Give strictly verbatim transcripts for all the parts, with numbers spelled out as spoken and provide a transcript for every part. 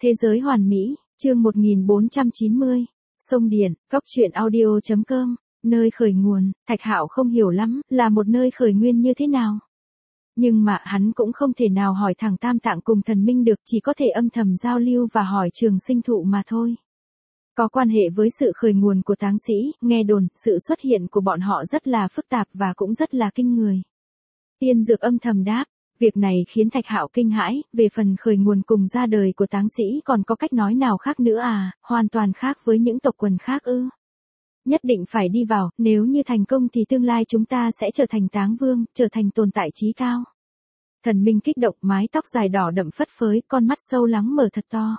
Thế giới hoàn mỹ, chương một nghìn bốn trăm chín mươi. Sông Điện, góc truyện audio chấm com, nơi khởi nguồn, Thạch Hạo không hiểu lắm, là một nơi khởi nguyên như thế nào. Nhưng mà hắn cũng không thể nào hỏi thẳng Tam Tạng cùng thần minh được, chỉ có thể âm thầm giao lưu và hỏi Trường Sinh Thụ mà thôi. Có quan hệ với sự khởi nguồn của táng sĩ, nghe đồn, sự xuất hiện của bọn họ rất là phức tạp và cũng rất là kinh người. Tiên Dược âm thầm đáp. Việc này khiến Thạch Hạo kinh hãi, về phần khởi nguồn cùng ra đời của táng sĩ còn có cách nói nào khác nữa à, hoàn toàn khác với những tộc quần khác ư. Nhất định phải đi vào, nếu như thành công thì tương lai chúng ta sẽ trở thành táng vương, trở thành tồn tại trí cao. Thần minh kích động, mái tóc dài đỏ đậm phất phới, con mắt sâu lắng mở thật to.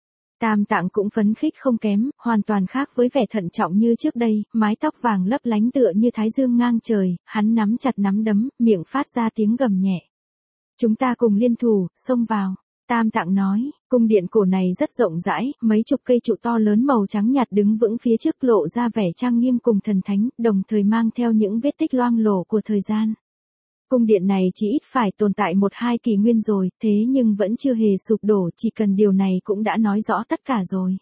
Tam Tạng cũng phấn khích không kém, hoàn toàn khác với vẻ thận trọng như trước đây, mái tóc vàng lấp lánh tựa như thái dương ngang trời, hắn nắm chặt nắm đấm, miệng phát ra tiếng gầm nhẹ. Chúng ta cùng liên thủ, xông vào. Tam Tạng nói, cung điện cổ này rất rộng rãi, mấy chục cây trụ to lớn màu trắng nhạt đứng vững phía trước lộ ra vẻ trang nghiêm cùng thần thánh, đồng thời mang theo những vết tích loang lổ của thời gian. Cung điện này chỉ ít phải tồn tại một hai kỷ nguyên rồi, thế nhưng vẫn chưa hề sụp đổ, chỉ cần điều này cũng đã nói rõ tất cả rồi.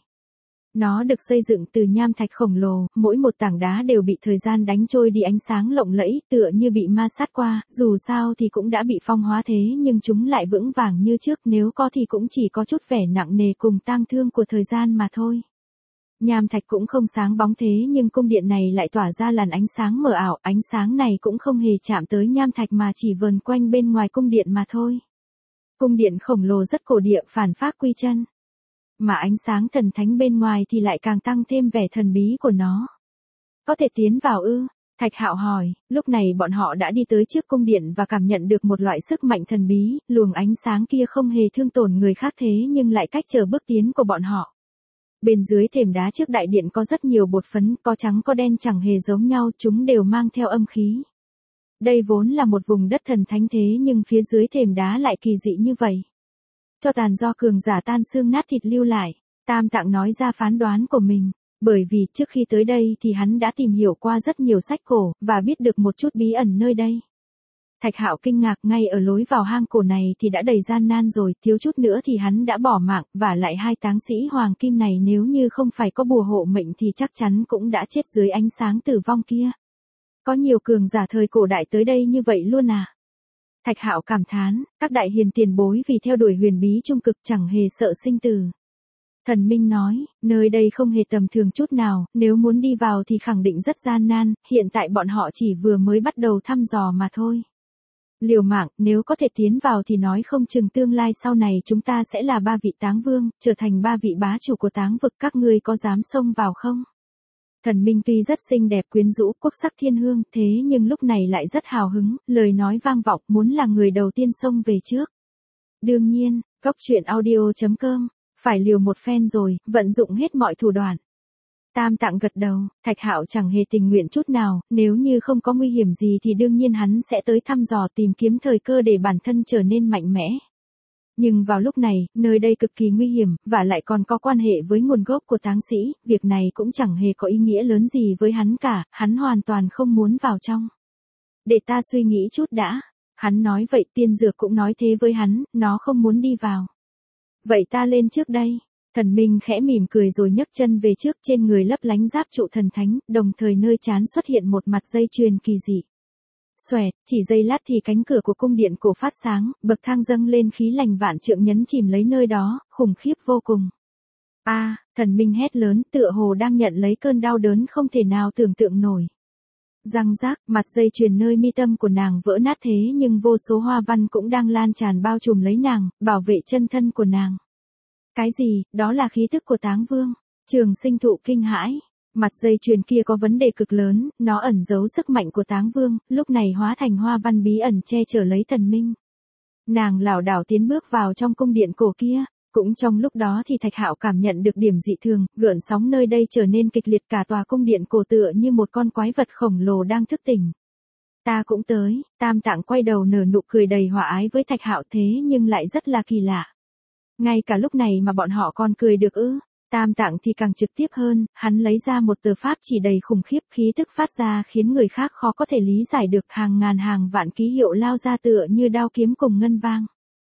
Nó được xây dựng từ nham thạch khổng lồ, mỗi một tảng đá đều bị thời gian đánh trôi đi ánh sáng lộng lẫy, tựa như bị ma sát qua, dù sao thì cũng đã bị phong hóa thế nhưng chúng lại vững vàng như trước, nếu có thì cũng chỉ có chút vẻ nặng nề cùng tang thương của thời gian mà thôi. Nham thạch cũng không sáng bóng thế nhưng cung điện này lại tỏa ra làn ánh sáng mờ ảo, ánh sáng này cũng không hề chạm tới nham thạch mà chỉ vờn quanh bên ngoài cung điện mà thôi. Cung điện khổng lồ rất cổ địa, phản phác quy chân. Mà ánh sáng thần thánh bên ngoài thì lại càng tăng thêm vẻ thần bí của nó. Có thể tiến vào ư? Thạch Hạo hỏi, lúc này bọn họ đã đi tới trước cung điện và cảm nhận được một loại sức mạnh thần bí, luồng ánh sáng kia không hề thương tổn người khác thế nhưng lại cách trở bước tiến của bọn họ. Bên dưới thềm đá trước đại điện có rất nhiều bột phấn, có trắng có đen chẳng hề giống nhau, chúng đều mang theo âm khí. Đây vốn là một vùng đất thần thánh thế nhưng phía dưới thềm đá lại kỳ dị như vậy. Cho tàn do cường giả tan xương nát thịt lưu lại, Tam Tạng nói ra phán đoán của mình, bởi vì trước khi tới đây thì hắn đã tìm hiểu qua rất nhiều sách cổ, và biết được một chút bí ẩn nơi đây. Thạch Hạo kinh ngạc, ngay ở lối vào hang cổ này thì đã đầy gian nan rồi, thiếu chút nữa thì hắn đã bỏ mạng, và lại hai táng sĩ hoàng kim này nếu như không phải có bùa hộ mệnh thì chắc chắn cũng đã chết dưới ánh sáng tử vong kia. Có nhiều cường giả thời cổ đại tới đây như vậy luôn à? Thạch Hạo cảm thán, các đại hiền tiền bối vì theo đuổi huyền bí trung cực chẳng hề sợ sinh tử. Thần Minh nói, nơi đây không hề tầm thường chút nào, nếu muốn đi vào thì khẳng định rất gian nan, hiện tại bọn họ chỉ vừa mới bắt đầu thăm dò mà thôi. Liều mạng, nếu có thể tiến vào thì nói không chừng tương lai sau này chúng ta sẽ là ba vị táng vương, trở thành ba vị bá chủ của táng vực, các ngươi có dám xông vào không? Thần Minh tuy rất xinh đẹp quyến rũ, quốc sắc thiên hương, thế nhưng lúc này lại rất hào hứng, lời nói vang vọng, muốn là người đầu tiên xông về trước. Đương nhiên, góc truyện audio chấm com, phải liều một phen rồi, vận dụng hết mọi thủ đoạn. Tam Tạng gật đầu, Thạch Hạo chẳng hề tình nguyện chút nào, nếu như không có nguy hiểm gì thì đương nhiên hắn sẽ tới thăm dò tìm kiếm thời cơ để bản thân trở nên mạnh mẽ. Nhưng vào lúc này, nơi đây cực kỳ nguy hiểm, và lại còn có quan hệ với nguồn gốc của táng sĩ, việc này cũng chẳng hề có ý nghĩa lớn gì với hắn cả, hắn hoàn toàn không muốn vào trong. Để ta suy nghĩ chút đã. Hắn nói vậy, Tiên Dược cũng nói thế với hắn, nó không muốn đi vào. Vậy ta lên trước đây. Thần Minh khẽ mỉm cười rồi nhấc chân về trước, trên người lấp lánh giáp trụ thần thánh, đồng thời nơi trán xuất hiện một mặt dây chuyền kỳ dị. Xoẹt, chỉ giây lát thì cánh cửa của cung điện cổ phát sáng, bậc thang dâng lên khí lành vạn trượng nhấn chìm lấy nơi đó, khủng khiếp vô cùng. A, à, thần Minh hét lớn, tựa hồ đang nhận lấy cơn đau đớn không thể nào tưởng tượng nổi. Răng rác, mặt dây chuyền nơi mi tâm của nàng vỡ nát thế nhưng vô số hoa văn cũng đang lan tràn bao trùm lấy nàng, bảo vệ chân thân của nàng. Cái gì, đó là khí tức của táng vương. Trường Sinh Thụ kinh hãi. Mặt dây chuyền kia có vấn đề cực lớn, nó ẩn giấu sức mạnh của táng vương, lúc này hóa thành hoa văn bí ẩn che chở lấy thần minh. Nàng lảo đảo tiến bước vào trong cung điện cổ kia, cũng trong lúc đó thì Thạch Hạo cảm nhận được điểm dị thường, gợn sóng nơi đây trở nên kịch liệt, cả tòa cung điện cổ tựa như một con quái vật khổng lồ đang thức tỉnh. Ta cũng tới. Tam Tạng quay đầu nở nụ cười đầy hòa ái với Thạch Hạo, thế nhưng lại rất là kỳ lạ. Ngay cả lúc này mà bọn họ còn cười được ư? Tam Tạng thì càng trực tiếp hơn, hắn lấy ra một tờ pháp chỉ đầy khủng khiếp, khí tức phát ra khiến người khác khó có thể lý giải được, hàng ngàn hàng vạn ký hiệu lao ra tựa như đao kiếm cùng ngân vang.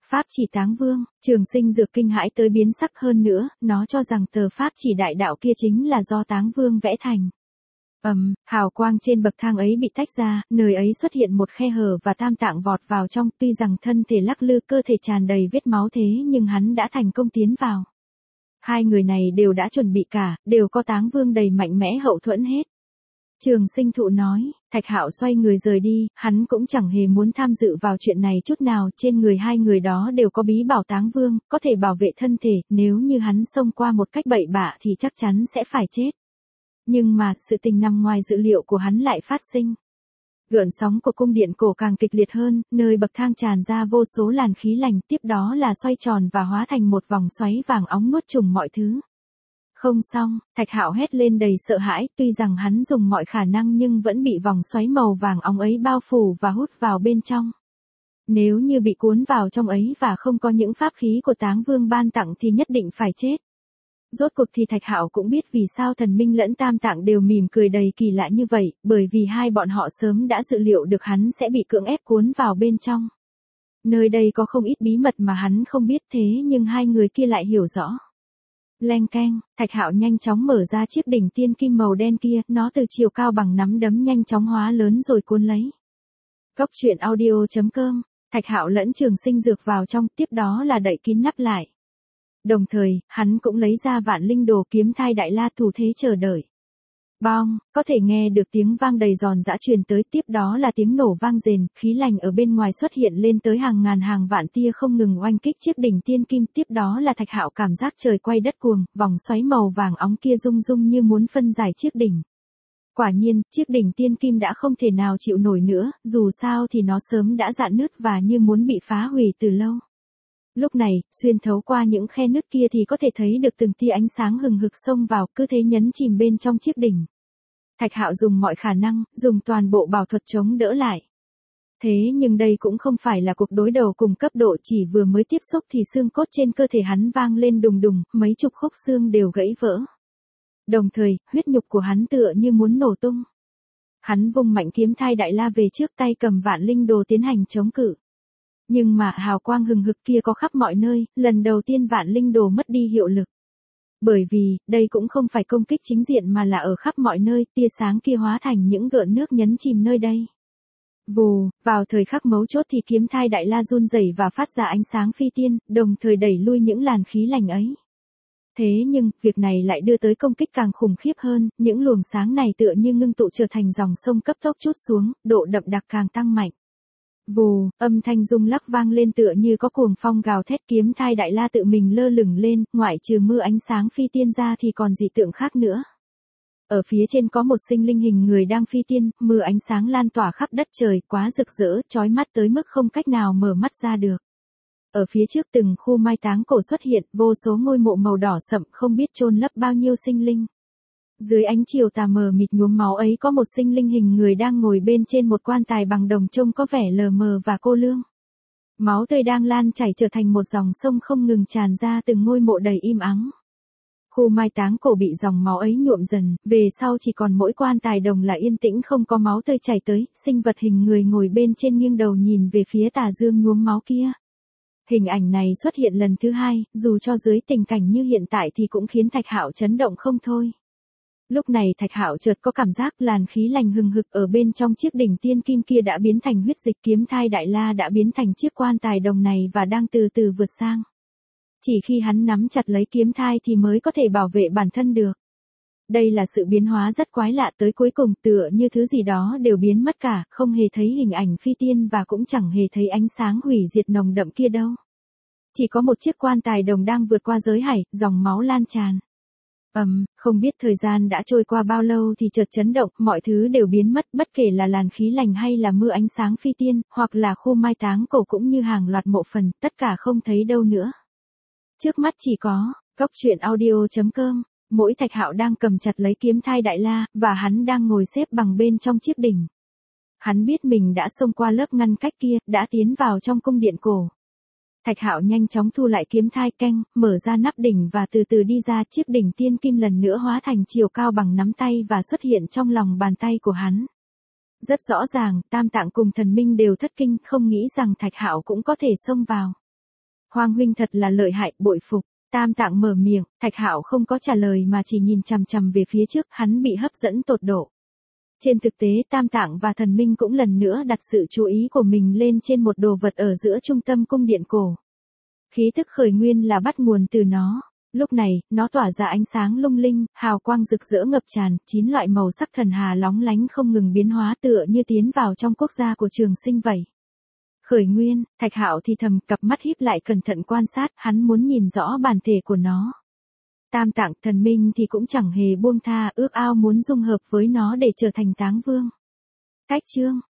Pháp chỉ táng vương, Trường Sinh dược kinh hãi tới biến sắc hơn nữa, nó cho rằng tờ pháp chỉ đại đạo kia chính là do táng vương vẽ thành. Ầm, um, hào quang trên bậc thang ấy bị tách ra, nơi ấy xuất hiện một khe hở và tam tạng vọt vào trong, tuy rằng thân thể lắc lư cơ thể tràn đầy vết máu thế nhưng hắn đã thành công tiến vào. Hai người này đều đã chuẩn bị cả, đều có táng vương đầy mạnh mẽ hậu thuẫn hết. Trường Sinh thụ nói, Thạch Hạo xoay người rời đi, hắn cũng chẳng hề muốn tham dự vào chuyện này chút nào, trên người hai người đó đều có bí bảo táng vương, có thể bảo vệ thân thể, nếu như hắn xông qua một cách bậy bạ thì chắc chắn sẽ phải chết. Nhưng mà, sự tình nằm ngoài dự liệu của hắn lại phát sinh. Gợn sóng của cung điện cổ càng kịch liệt hơn, nơi bậc thang tràn ra vô số làn khí lạnh, tiếp đó là xoay tròn và hóa thành một vòng xoáy vàng óng nuốt chửng mọi thứ. Không xong, Thạch Hạo hét lên đầy sợ hãi, tuy rằng hắn dùng mọi khả năng nhưng vẫn bị vòng xoáy màu vàng óng ấy bao phủ và hút vào bên trong. Nếu như bị cuốn vào trong ấy và không có những pháp khí của Táng Vương ban tặng thì nhất định phải chết. Rốt cuộc thì Thạch Hạo cũng biết vì sao Thần Minh lẫn Tam Tạng đều mỉm cười đầy kỳ lạ như vậy, bởi vì hai bọn họ sớm đã dự liệu được hắn sẽ bị cưỡng ép cuốn vào bên trong. Nơi đây có không ít bí mật mà hắn không biết thế nhưng hai người kia lại hiểu rõ. Leng keng, Thạch Hạo nhanh chóng mở ra chiếc đỉnh tiên kim màu đen kia, nó từ chiều cao bằng nắm đấm nhanh chóng hóa lớn rồi cuốn lấy. Cốc truyện audio chấm com, Thạch Hạo lẫn Trường Sinh dược vào trong, tiếp đó là đậy kín nắp lại. Đồng thời, hắn cũng lấy ra Vạn Linh Đồ kiếm thai đại la thủ thế chờ đợi. Bong, có thể nghe được tiếng vang đầy giòn giã truyền tới, tiếp đó là tiếng nổ vang rền, khí lạnh ở bên ngoài xuất hiện lên tới hàng ngàn hàng vạn tia không ngừng oanh kích chiếc đỉnh tiên kim, tiếp đó là Thạch Hạo cảm giác trời quay đất cuồng, vòng xoáy màu vàng óng kia rung rung như muốn phân giải chiếc đỉnh. Quả nhiên, chiếc đỉnh tiên kim đã không thể nào chịu nổi nữa, dù sao thì nó sớm đã rạn nứt và như muốn bị phá hủy từ lâu. Lúc này, xuyên thấu qua những khe nứt kia thì có thể thấy được từng tia ánh sáng hừng hực xông vào, cứ thế nhấn chìm bên trong chiếc đỉnh. Thạch Hạo dùng mọi khả năng, dùng toàn bộ bảo thuật chống đỡ lại. Thế nhưng đây cũng không phải là cuộc đối đầu cùng cấp độ, chỉ vừa mới tiếp xúc thì xương cốt trên cơ thể hắn vang lên đùng đùng, mấy chục khúc xương đều gãy vỡ. Đồng thời, huyết nhục của hắn tựa như muốn nổ tung. Hắn vung mạnh kiếm thai đại la về trước, tay cầm Vạn Linh Đồ tiến hành chống cự. Nhưng mà hào quang hừng hực kia có khắp mọi nơi, lần đầu tiên Vạn Linh Đồ mất đi hiệu lực. Bởi vì, đây cũng không phải công kích chính diện mà là ở khắp mọi nơi, tia sáng kia hóa thành những gợn nước nhấn chìm nơi đây. Vù, vào thời khắc mấu chốt thì kiếm thai đại la run rẩy và phát ra ánh sáng phi tiên, đồng thời đẩy lui những làn khí lạnh ấy. Thế nhưng, việc này lại đưa tới công kích càng khủng khiếp hơn, những luồng sáng này tựa như ngưng tụ trở thành dòng sông cấp tốc trút xuống, độ đậm đặc càng tăng mạnh. Vù, âm thanh rung lắc vang lên tựa như có cuồng phong gào thét, kiếm thai đại la tự mình lơ lửng lên, ngoại trừ mưa ánh sáng phi tiên ra thì còn dị tượng khác nữa. Ở phía trên có một sinh linh hình người đang phi tiên, mưa ánh sáng lan tỏa khắp đất trời, quá rực rỡ, chói mắt tới mức không cách nào mở mắt ra được. Ở phía trước từng khu mai táng cổ xuất hiện, vô số ngôi mộ màu đỏ sậm không biết chôn lấp bao nhiêu sinh linh. Dưới ánh chiều tà mờ mịt nhuốm máu ấy có một sinh linh hình người đang ngồi bên trên một quan tài bằng đồng trông có vẻ lờ mờ và cô lương. Máu tươi đang lan chảy trở thành một dòng sông không ngừng tràn ra từng ngôi mộ đầy im ắng. Khu mai táng cổ bị dòng máu ấy nhuộm dần, về sau chỉ còn mỗi quan tài đồng là yên tĩnh không có máu tươi chảy tới, sinh vật hình người ngồi bên trên nghiêng đầu nhìn về phía tà dương nhuốm máu kia. Hình ảnh này xuất hiện lần thứ hai, dù cho dưới tình cảnh như hiện tại thì cũng khiến Thạch Hạo chấn động không thôi. Lúc này Thạch Hạo chợt có cảm giác làn khí lạnh hừng hực ở bên trong chiếc đỉnh tiên kim kia đã biến thành huyết dịch, kiếm thai đại la đã biến thành chiếc quan tài đồng này và đang từ từ vượt sang. Chỉ khi hắn nắm chặt lấy kiếm thai thì mới có thể bảo vệ bản thân được. Đây là sự biến hóa rất quái lạ, tới cuối cùng tựa như thứ gì đó đều biến mất cả, không hề thấy hình ảnh phi tiên và cũng chẳng hề thấy ánh sáng hủy diệt nồng đậm kia đâu. Chỉ có một chiếc quan tài đồng đang vượt qua giới hải, dòng máu lan tràn. Ầm, um, không biết thời gian đã trôi qua bao lâu thì chợt chấn động, mọi thứ đều biến mất, bất kể là làn khí lạnh hay là mưa ánh sáng phi tiên, hoặc là khu mai táng cổ cũng như hàng loạt mộ phần, tất cả không thấy đâu nữa. Trước mắt chỉ có, cốc truyện audio chấm com, mỗi Thạch Hạo đang cầm chặt lấy kiếm thai đại la, và hắn đang ngồi xếp bằng bên trong chiếc đỉnh. Hắn biết mình đã xông qua lớp ngăn cách kia, đã tiến vào trong cung điện cổ. Thạch Hạo nhanh chóng thu lại kiếm thai canh, mở ra nắp đỉnh và từ từ đi ra, chiếc đỉnh tiên kim lần nữa hóa thành chiều cao bằng nắm tay và xuất hiện trong lòng bàn tay của hắn. Rất rõ ràng, Tam Tạng cùng Thần Minh đều thất kinh, không nghĩ rằng Thạch Hạo cũng có thể xông vào. Hoàng huynh thật là lợi hại, bội phục. Tam Tạng mở miệng, Thạch Hạo không có trả lời mà chỉ nhìn chằm chằm về phía trước, hắn bị hấp dẫn tột độ. Trên thực tế Tam Tạng và Thần Minh cũng lần nữa đặt sự chú ý của mình lên trên một đồ vật ở giữa trung tâm cung điện cổ. Khí thức khởi nguyên là bắt nguồn từ nó. Lúc này, nó tỏa ra ánh sáng lung linh, hào quang rực rỡ ngập tràn, chín loại màu sắc thần hà lóng lánh không ngừng biến hóa tựa như tiến vào trong quốc gia của Trường Sinh vậy. Khởi nguyên, Thạch Hạo thì thầm, cặp mắt híp lại cẩn thận quan sát, hắn muốn nhìn rõ bản thể của nó. Tam Tạng, Thần Minh thì cũng chẳng hề buông tha, ước ao muốn dung hợp với nó để trở thành Táng Vương. Cách chương